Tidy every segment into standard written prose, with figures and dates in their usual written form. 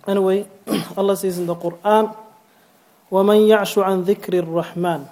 Anyway, Allah says in the Quran, وَمَنْ يَعْشُ عَنْ ذِكْرِ الرَّحْمَنِ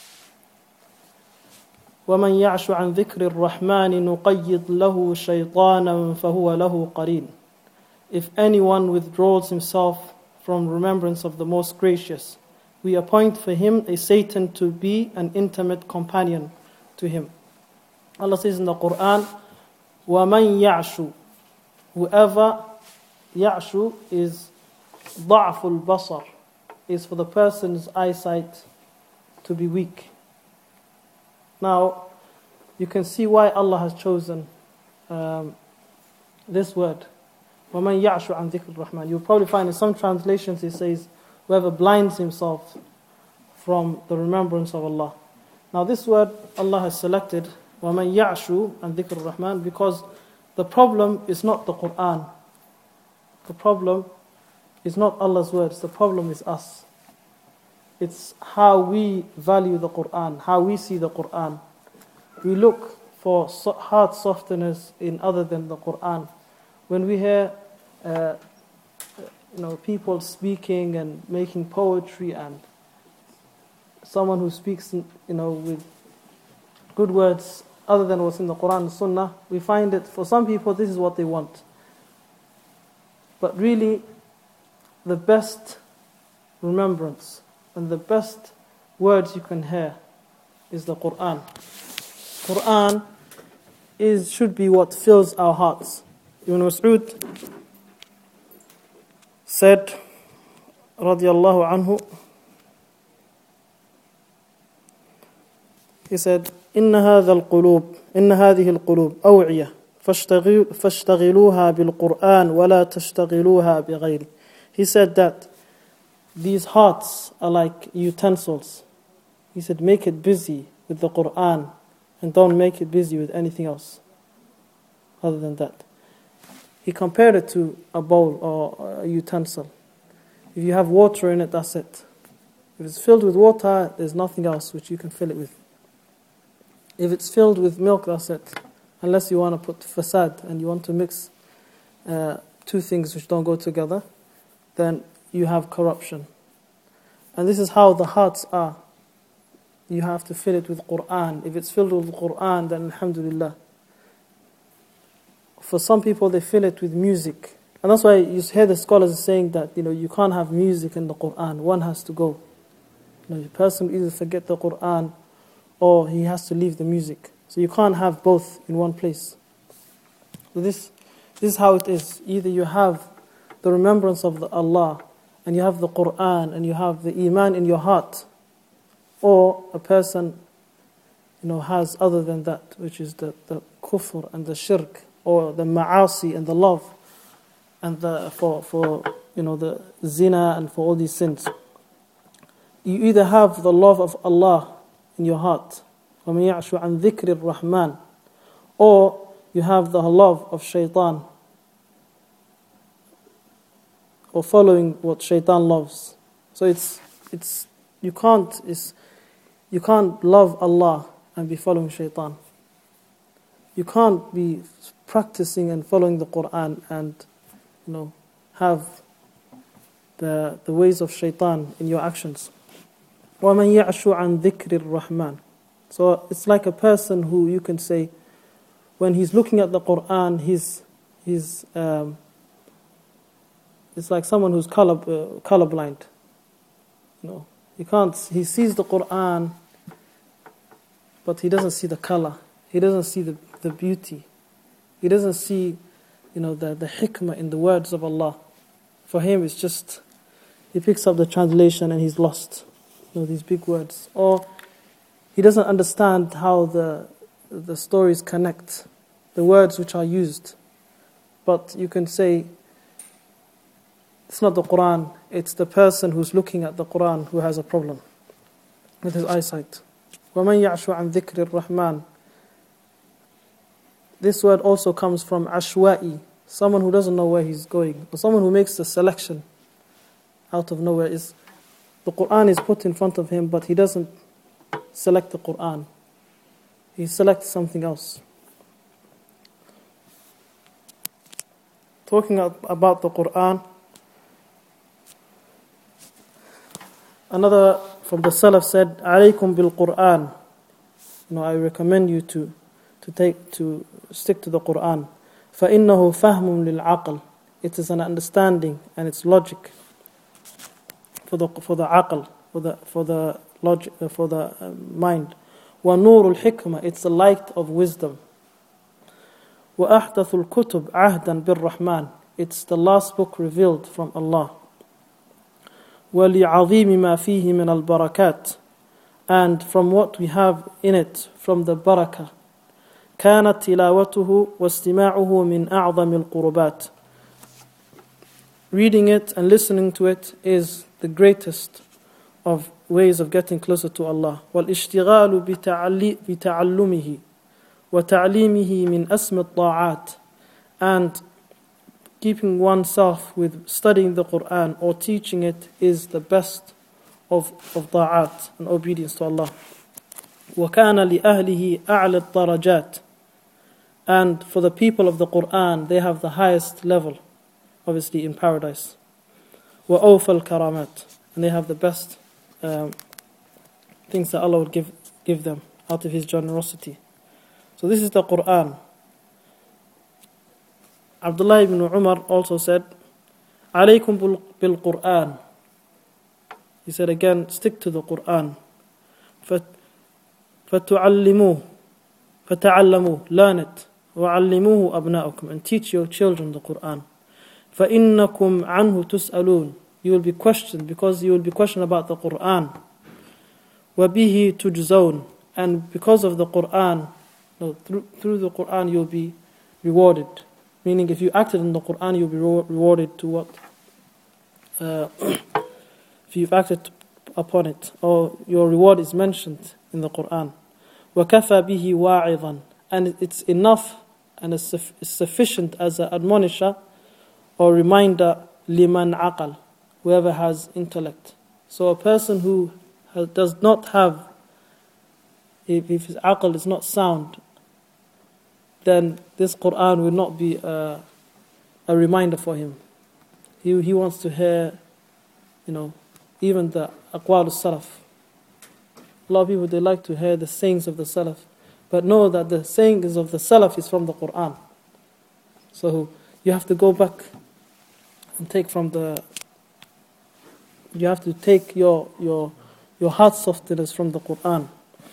وَمَنْ يَعْشُ عَنْ ذِكْرِ الرَّحْمَنِ نُقَيِّضْ لَهُ شَيْطَانًا فَهُوَ لَهُ قَرِينٌ. If anyone withdraws himself from remembrance of the Most Gracious, we appoint for him a Satan to be an intimate companion to him. Allah says in the Quran, وَمَنْ يَعْشُ, whoever, يَعْشُ is ضَعْفُ الْبَصَرِ, is for the person's eyesight to be weak. Now, you can see why Allah has chosen this word. وَمَنْ يَعْشُ عَنْ ذِكْرِ الرَّحْمَنِ. You'll probably find in some translations it says, whoever blinds himself from the remembrance of Allah. Now this word Allah has selected, وَمَنْ يَعْشُ عَنْ ذِكْرِ الرَّحْمَنِ, because the problem is not the Quran. The problem is not Allah's words. The problem is us. It's how we value the Quran, how we see the Quran. We look for heart softeners in other than the Quran. When we hear people speaking and making poetry, and someone who speaks with good words other than what's in the Quran and Sunnah, we find that for some people this is what they want. But really, the best remembrance and the best words you can hear is the Quran. Quran should be what fills our hearts. Ibn Mas'ud said, radiyallahu anhu, he said, إن هذه القلوب أوعية فاشتغلوها بالقرآن ولا تشتغلوها بغيره. He said that these hearts are like utensils. He said, make it busy with the Quran and don't make it busy with anything else other than that. He compared it to a bowl or a utensil. If you have water in it, that's it. If it's filled with water, there's nothing else which you can fill it with. If it's filled with milk, that's it. Unless you want to put fasad and you want to mix two things which don't go together, then you have corruption. And this is how the hearts are. You have to fill it with Quran. If it's filled with Quran, then alhamdulillah. For some people, they fill it with music. And that's why you hear the scholars saying that, you can't have music in the Quran. One has to go. The person will either forget the Quran or he has to leave the music. So you can't have both in one place. So this is how it is. Either you have the remembrance of Allah, and you have the Quran, and you have the Iman in your heart, or a person has other than that, which is the kufr and the shirk, or the ma'asi and the love, and for the zina and for all these sins. You either have the love of Allah in your heart, وَمَنْ يَعْشُ عَنْ ذِكْرِ الرَّحْمَنِ, or you have the love of shaitan, or following what shaitan loves. So you can't love Allah and be following shaitan. You can't be practicing and following the Quran and have the ways of shaitan in your actions. وَمَنْ يَعْشُ عَنْ ذِكْرِ الرَّحْمَنِ. So it's like a person who, you can say, when he's looking at the Quran, it's like someone who's colorblind. He sees the Quran, but he doesn't see the color. He doesn't see the beauty. He doesn't see, the hikmah in the words of Allah. For him, it's just, he picks up the translation and he's lost. These big words. Or he doesn't understand how the stories connect, the words which are used. But you can say, it's not the Quran, it's the person who's looking at the Quran who has a problem with his eyesight. وَمَنْ يَعْشُ عَنْ ذِكْرِ الرَّحْمَنِ. This word also comes from ashwa'i, someone who doesn't know where he's going, or someone who makes a selection out of nowhere. The Quran is put in front of him, but he doesn't select the Quran. He selects something else. Talking about the Quran, Another from the Salaf said, "Alaykum bil Quran." I recommend you to stick to the Quran. فَإِنَّهُ فَهْمٌ لِلْعَقْلِ. It is an understanding and it's logic for the aql, for the logic, for the mind. وَنُورُ الْحِكْمَةِ. It's the light of wisdom. وَأَحْدَثُ الْكُتُبِ عَهْدًا بِالرَّحْمَنِ. It's the last book revealed from Allah. وَلِعَظِيمِ مَا فِيهِ مِنَ الْبَرَكَاتِ. And from what we have in it from the barakah. كانت تلاوته واستماعه من أعظم القربات. Reading it and listening to it is the greatest of ways of getting closer to Allah. والاشتغال بتعلمه وتعليمه من أسمى الطاعات. And keeping oneself with studying the Quran or teaching it is the best of ta'at and obedience to Allah. وَكَانَ لِأَهْلِهِ أَعْلَى الدَّرَجَاتِ. And for the people of the Quran, they have the highest level, obviously in paradise. وَأَوْفَى الْكَرَامَاتِ. And they have the best things that Allah would give them out of His generosity. So this is the Quran. Abdullah ibn Umar also said, عَلَيْكُمْ بِالْقُرْآنِ. He said again, stick to the Quran. فَتُعَلِّمُوهُ learn it. وَعَلِّمُوهُ أَبْنَاءَكُمْ. And teach your children the Quran. فَإِنَّكُمْ عَنْهُ تُسْأَلُونَ. You will be questioned, because you will be questioned about the Quran. وَبِهِ تُجْزَوْنَ. And because of the Quran, through the Quran you will be rewarded. Meaning if you acted in the Quran, you will be rewarded to what? If you've acted upon it, or your reward is mentioned in the Quran. وَكَفَى بِهِ وَاعِظًا. And it's enough and it's sufficient as an admonisher or reminder liman aqal, whoever has intellect. So a person who does not have, if his aqal is not sound, then this Quran will not be a reminder for him. He wants to hear, even the aqwal al-salaf. A lot of people, they like to hear the sayings of the salaf, but know that the sayings of the salaf is from the Quran. So you have to go back and take from you have to take your heart softness from the Quran.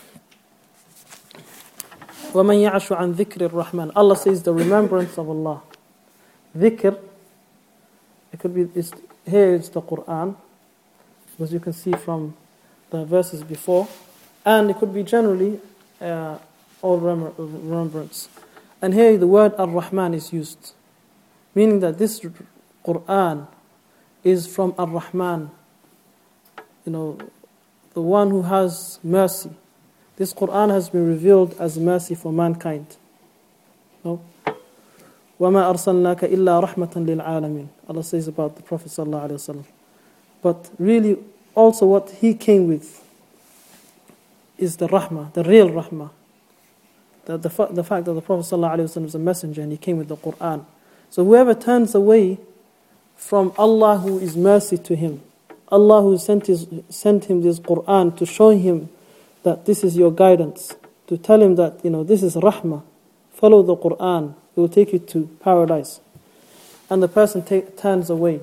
وَمَنْ يَعْشُ عَنْ ذِكْرِ الرَّحْمَنِ. Allah says the remembrance of Allah. Dhikr, it could be, here it's the Quran, as you can see from the verses before, and it could be generally all remembrance. And here the word Ar-Rahman is used, meaning that this Quran is from Ar-Rahman, the one who has mercy. This Quran has been revealed as mercy for mankind. No? وَمَا أَرْسَلْنَاكَ إِلَّا رَحْمَةً لِلْعَالَمِينَ. Allah says about the Prophet ﷺ. But really, also what he came with is the rahmah, the real rahmah. The fact that the Prophet ﷺ is a messenger and he came with the Quran. So whoever turns away from Allah who is mercy to him, Allah who sent him this Quran to show him that this is your guidance, to tell him that this is rahmah, follow the Quran, it will take you to paradise, and the person turns away,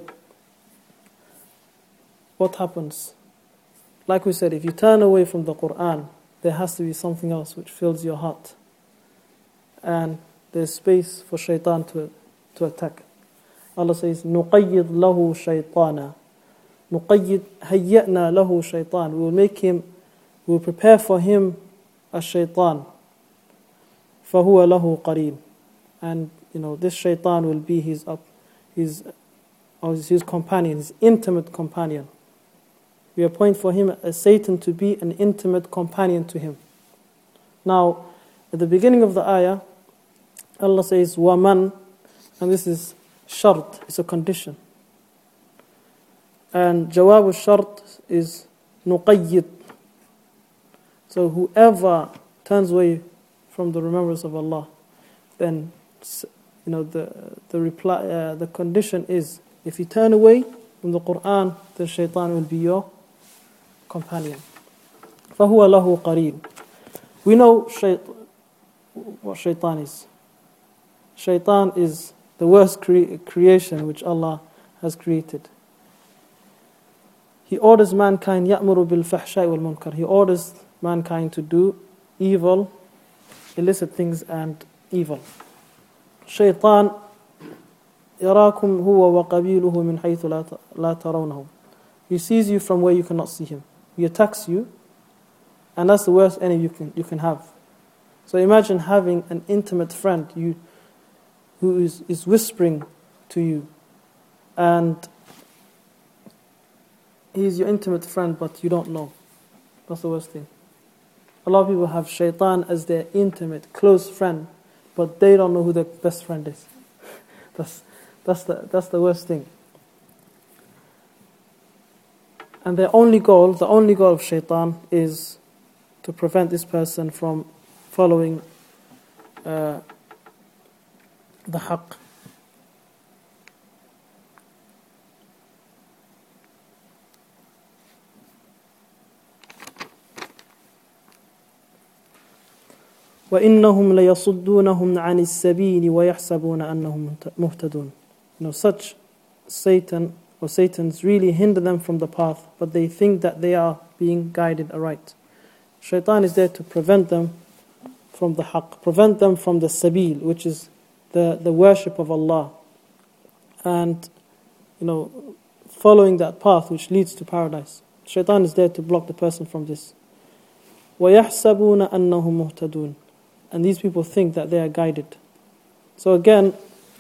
what happens? Like we said, if you turn away from the Quran, there has to be something else which fills your heart, and there's space for shaitan to attack. Allah says, نُقَيِّضْ لَهُ شَيْطَانًا. نُقَيِّضْ هَيَّأْنَا لَهُ شَيْطَانًا. We will prepare for him a shaitan. فَهُوَ لَهُ قَرِينٌ. And this shaitan will be his companion, his intimate companion. We appoint for him a Satan to be an intimate companion to him. Now, at the beginning of the ayah, Allah says, وَمَنْ, and this is shart, it's a condition. And jawab al-shart is nuqayyid. So whoever turns away from the remembrance of Allah, then the reply, the condition is, if you turn away from the Quran, then shaitan will be your companion. فَهُوَ لَهُ قَرِينٌ. We know what shaitan is. Shaitan is the worst creation which Allah has created. He orders mankind يَأْمُرُ بِالْفَحْشَاءِ وَالْمُنْكَرِ. He orders mankind to do evil, illicit things and evil. Shaitan يَرَاكُمْ هُوَ وَقَبِيلُهُ مِنْ حَيْثُ لَا تَرَوْنَهُ. He sees you from where you cannot see him. He attacks you, and that's the worst enemy you can have. So imagine having an intimate friend who is whispering to you, and he's your intimate friend, but you don't know. That's the worst thing. A lot of people have shaitan as their intimate, close friend, but they don't know who their best friend is. That's the worst thing. And the only goal of shaitan is to prevent this person from following the haqq. وَإِنَّهُمْ لَيَصُدُّونَهُمْ عَنِ السَّبِيلِ وَيَحْسَبُونَ أَنَّهُمْ مُهْتَدُونَ. Such Satan's really hinder them from the path, but they think that they are being guided aright. Shaitan is there to prevent them from the haqq, prevent them from the sabil, which is the worship of Allah, and following that path which leads to paradise. Shaitan is there to block the person from this. وَيَحْسَبُونَ أَنَّهُمْ مُهْتَدُونَ. And these people think that they are guided. So again,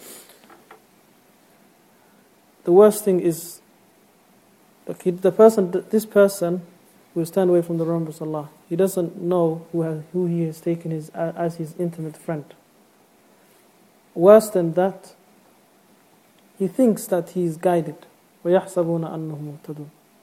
the worst thing is this person will stand away from the remembrance of Allah. He doesn't know who he has taken as his intimate friend. Worse than that, he thinks that he is guided. وَيَحْسَبُونَ أَنَّهُمْ مُهْتَدُونَ.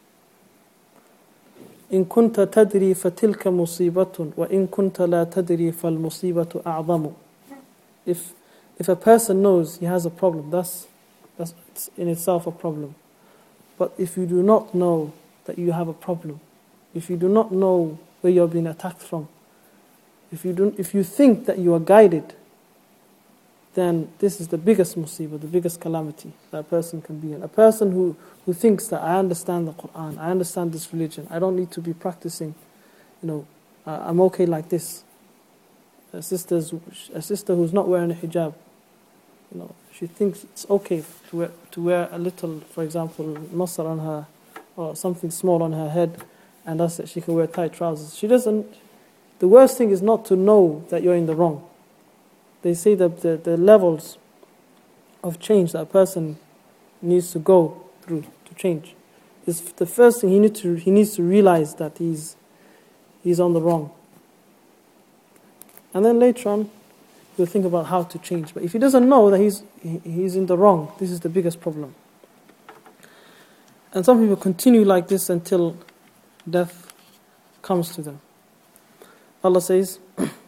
إن كنت تدري فتلك مصيبة وإن كنت لا تدري فالمصيبة أعظم. If a person knows he has a problem, that's in itself a problem. But if you do not know that you have a problem, if you do not know where you're being attacked from, if you think that you are guided, then this is the biggest musibah, the biggest calamity that a person can be in. A person who thinks that I understand the Quran, I understand this religion, I don't need to be practicing, I'm okay like this. A sister who's not wearing a hijab, she thinks it's okay to wear a little, for example, nasr on her, or something small on her head, and that's it, she can wear tight trousers. She doesn't. The worst thing is not to know that you're in the wrong. They say that the levels of change that a person needs to go through to change is the first thing he needs to realize that he's on the wrong, and then later on he'll think about how to change. But if he doesn't know that he's in the wrong, this is the biggest problem. And some people continue like this until death comes to them. Allah says,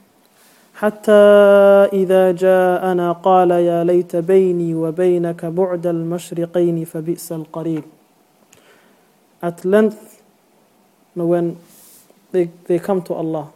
حتى إذا جاءنا قال يا ليت بيني وبينك بعد المشرقين فبئس القرين. At length, when they come to Allah,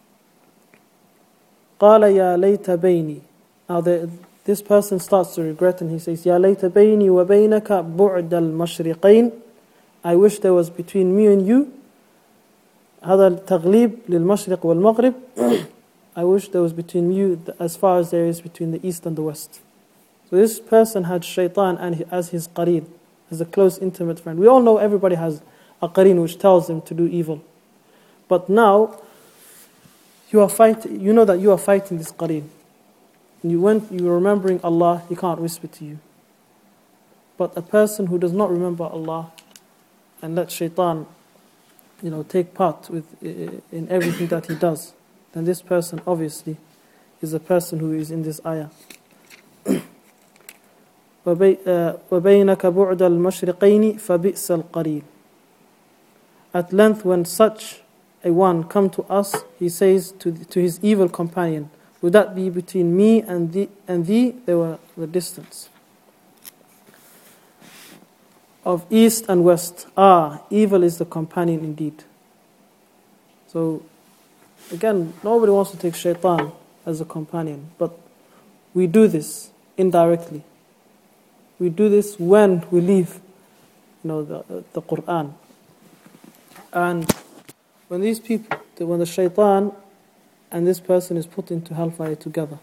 قال يا ليت بيني. Now this person starts to regret and he says, يا ليت بيني وبينك بعد المشرقين. I wish there was between me and you. هذا التغليب للمشرق والمغرب. I wish there was between you as far as there is between the east and the west. So this person had shaitan as his qareen, as a close intimate friend. We all know everybody has a qareen which tells them to do evil. But now, you know that you are fighting this qareen. And when you're remembering Allah, he can't whisper to you. But a person who does not remember Allah and let shaitan take part in everything that he does, then this person obviously is a person who is in this ayah. وَبَيْنَكَ بُعْدَ الْمَشْرِقَيْنِ فَبِئْسَ الْقَرِينَ. At length, when such a one come to us, he says to his evil companion, would that be between me and thee? There were the distance of east and west. Evil is the companion indeed. So, again, nobody wants to take shaitan as a companion, but we do this indirectly. We do this when we leave, the Quran. And when these people, when the shaitan and this person is put into hellfire together,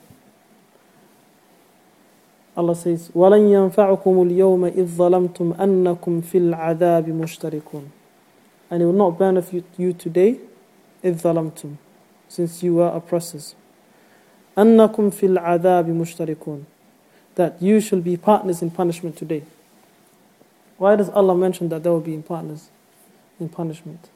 Allah says, وَلَنْ يَنْفَعُكُمُ الْيَوْمَ إِذْ ظَلَمْتُمْ أَنَّكُمْ فِي الْعَذَابِ مُشْتَرِكُونَ. And it will not benefit you today, إِذْ ظَلَمْتُمْ, since you were oppressors. أَنَّكُمْ فِي الْعَذَابِ مُشْتَرِكُونَ, that you shall be partners in punishment today. Why does Allah mention that they will be partners in punishment?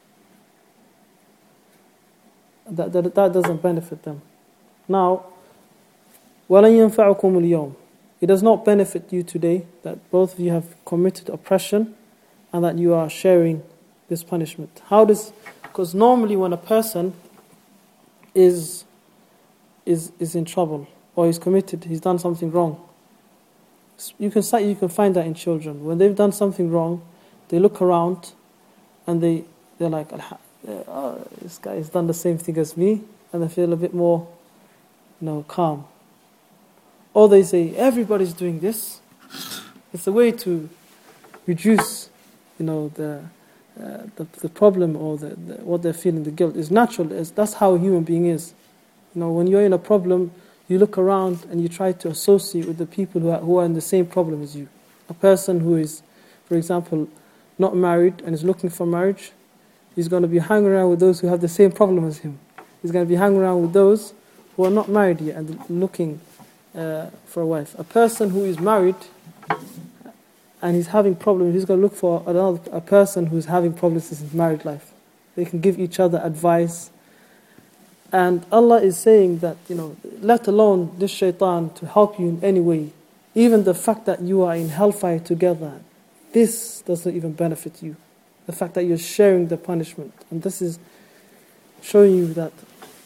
That doesn't benefit them. Now, وَلَنْ يَنْفَعُكُمُ الْيَوْمَ, it does not benefit you today that both of you have committed oppression and that you are sharing this punishment. Because normally when a person is in trouble or he's done something wrong, you can find that in children. When they've done something wrong, they look around and they're like, this guy has done the same thing as me, and they feel a bit more, calm. Or they say, everybody's doing this. It's a way to reduce, the problem or what they're feeling, the guilt. It's natural. That's how a human being is. When you're in a problem, you look around and you try to associate with the people who are in the same problem as you. A person who is, for example, not married and is looking for marriage, he's going to be hanging around with those who have the same problem as him. He's going to be hanging around with those who are not married yet and looking for a wife. A person who is married and he's having problems, he's going to look for a person who's having problems in his married life. They can give each other advice. And Allah is saying that, let alone this shaitan to help you in any way, even the fact that you are in hellfire together, this doesn't even benefit you. The fact that you're sharing the punishment. And this is showing you that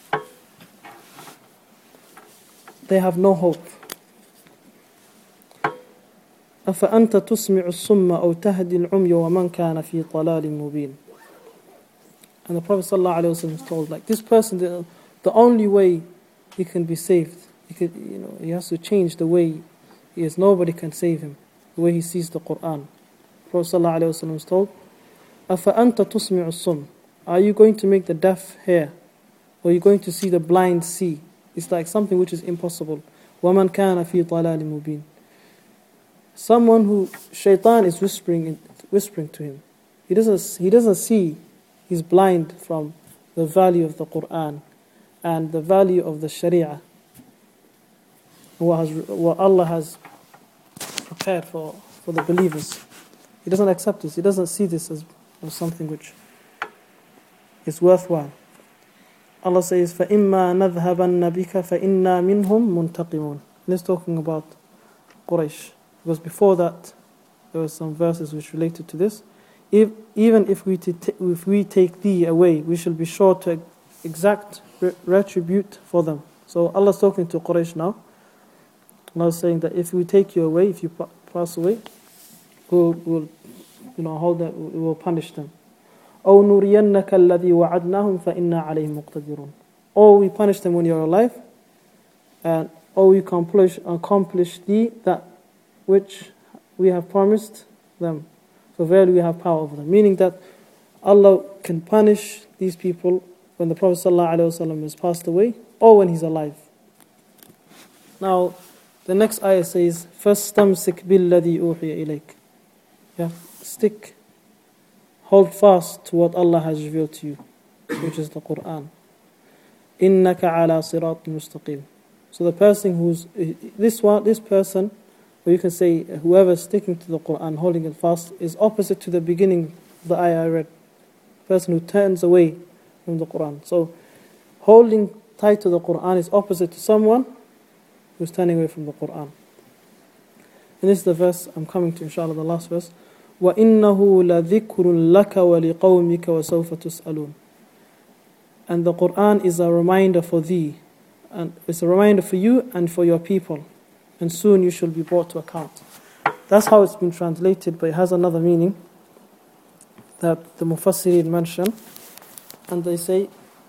they have no hope. أَفَأَنْتَ تُسْمِعُ الصُّمَّ أَوْ تَهْدِي الْعُمْيَ وَمَنْ كَانَ فِي ضَلَالٍ مُبِينٍ. And the Prophet ﷺ is told, like, this person, the only way he can be saved, he has to change the way he is. Nobody can save him, the way he sees the Quran. The Prophet ﷺ is told, أَفَأَنْتَ تُسْمِعُ الصُّمَّ, are you going to make the deaf hear? Or are you going to see the blind see? It's like something which is impossible. وَمَنْ كَانَ فِي ضَلَالٍ مُبِينٍ. Someone who shaitan is whispering to him. He doesn't see. He's blind from the value of the Quran and the value of the Sharia, what Allah has prepared for the believers. He doesn't accept this. He doesn't see this as something which is worthwhile. Allah says, فَإِمَّا نَذْهَبَنَّ بِكَ فَإِنَّا مِنْهُمْ مُنْتَقِمُونَ. And it's talking about Quraysh. Because before that, there were some verses which related to this. Even if we take thee away, we shall be sure to exact retribute for them. So Allah is talking to Quraysh now. Allah is saying that if we take you away, if you pass away, we'll punish them. أَوْ نُرِيَنَّكَ الَّذِي وَعَدْنَاهُمْ فَإِنَّا عَلَيْهِمْ مُقْتَدِرُونَ. Or we punish them when you're alive, or we accomplish thee that which we have promised them. So verily we have power over them. Meaning that Allah can punish these people when the Prophet ﷺ has passed away or when he's alive. Now, the next ayah says, فَاسْتَمْسِكْ بِالَّذِي أُوحِيَ إِلَيْكَ. Hold fast to what Allah has revealed to you, which is the Quran. إِنَّكَ عَلَى صِرَاطٍ مُسْتَقِيمٍ. So the person this person, or you can say whoever is sticking to the Quran, holding it fast, is opposite to the beginning of the ayah I read. The person who turns away from the Quran. So holding tight to the Quran is opposite to someone who's turning away from the Quran. And this is the verse I'm coming to, inshallah, the last verse. وَإِنَّهُ لَذِكْرٌ لَكَ وَلِقَوْمِكَ وَسَوْفَ تُسْأَلُونَ. And the Quran is a reminder for thee, and it's a reminder for you and for your people, and soon you shall be brought to account. That's how it's been translated, but it has another meaning that the Mufassirin mention, and they say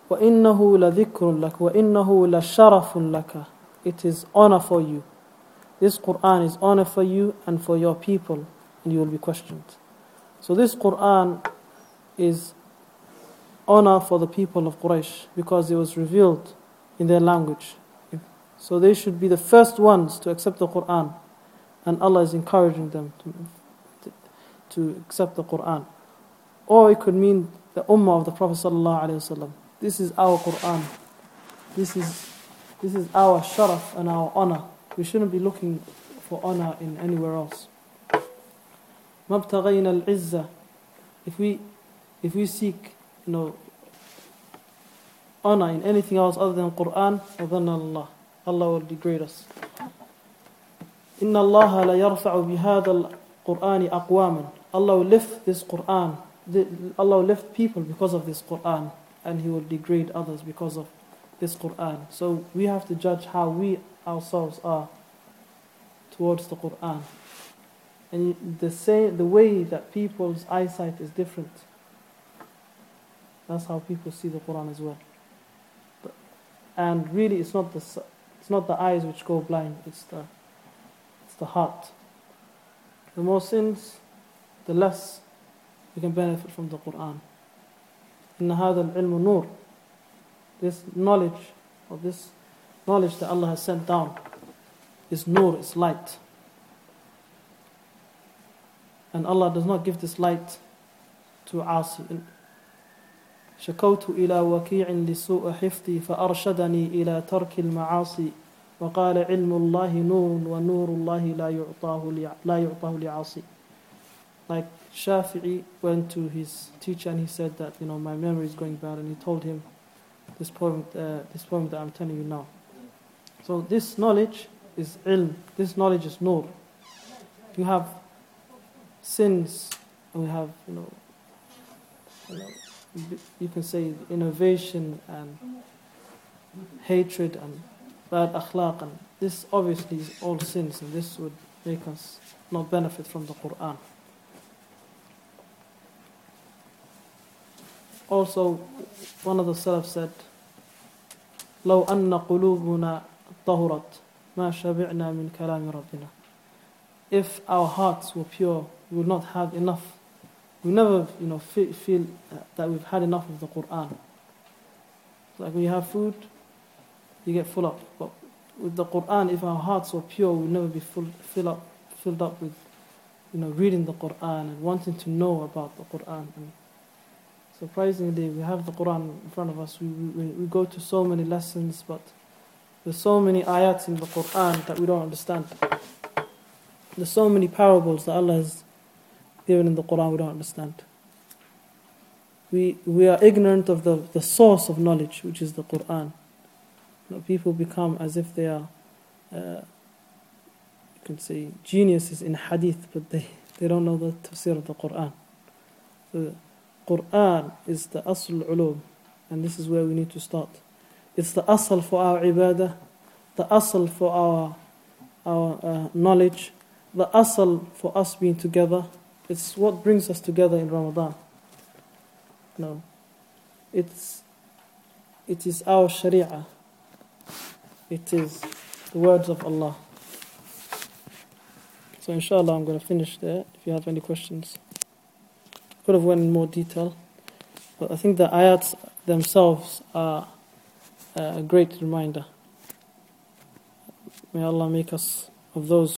وَإِنَّهُ لَذِكْرٌ لَكَ وَإِنَّهُ لَشَرَفٌ لَكَ. It is honor for you. This Quran is honor for you and for your people, and you will be questioned. So this Quran is honor for the people of Quraysh because it was revealed in their language. So they should be the first ones to accept the Quran, and Allah is encouraging them to accept the Quran. Or it could mean the Ummah of the Prophet ﷺ. This is our Quran. This is our sharaf and our honor. We shouldn't be looking for honor in anywhere else. مَبْتَغَيْنَا الْعِزَّةِ. If we seek, honor in anything else other than Quran, Allah will degrade us. إِنَّ اللَّهَ لَيَرْفَعُ بِهَذَا الْقُرْآنِ أَقْوَامًا. Allah will lift this Quran. Allah will lift people because of this Quran, and He will degrade others because of this Quran. So we have to judge how we ourselves are towards the Quran. And the way that people's eyesight is different. That's how people see the Quran as well. And really, it's not the eyes which go blind. It's the heart. The more sins, the less you can benefit from the Quran. إِنَّ هَذَا الْعِلْمُ نُورٌ. This knowledge that Allah has sent down is nur, is light. And Allah does not give this light to Asi. شكوت إلى وكيع لسوء حفظي فأرشدني إلى ترك المعاصي وقال علم الله نور ونور الله لا يعطاه لعاصي. Like Shafi'i went to his teacher and he said that my memory is going bad, and he told him this poem that I'm telling you now. So this knowledge is ilm. This knowledge is nur. You have sins, and we have you can say innovation and hatred and bad akhlaq, and this obviously is all sins, and this would make us not benefit from the Quran. Also, one of the Salaf said, لو أن قلوبنا طهرت ما شبعنا من كلام ربنا. If our hearts were pure, we would not have enough. We never, feel that we've had enough of the Quran. Like when you have food, you get full up. But with the Quran, if our hearts were pure, we would never be filled up with, reading the Quran and wanting to know about the Quran. And surprisingly, we have the Quran in front of us. We go to so many lessons, but there's so many ayats in the Quran that we don't understand. There's so many parables that Allah has given in the Quran we don't understand. We are ignorant of the source of knowledge, which is the Quran. People become as if they are, you can say, geniuses in hadith, but they don't know the tafsir of the Quran. The Quran is the asl ulum, and this is where we need to start. It's the asl for our ibadah, the asl for our knowledge, the asl for us being together. It's what brings us together in Ramadan. No, it is our sharia. It is the words of Allah. So inshallah, I'm going to finish there. If you have any questions, could have went in more detail, but I think the ayats themselves are a great reminder. May Allah make us of those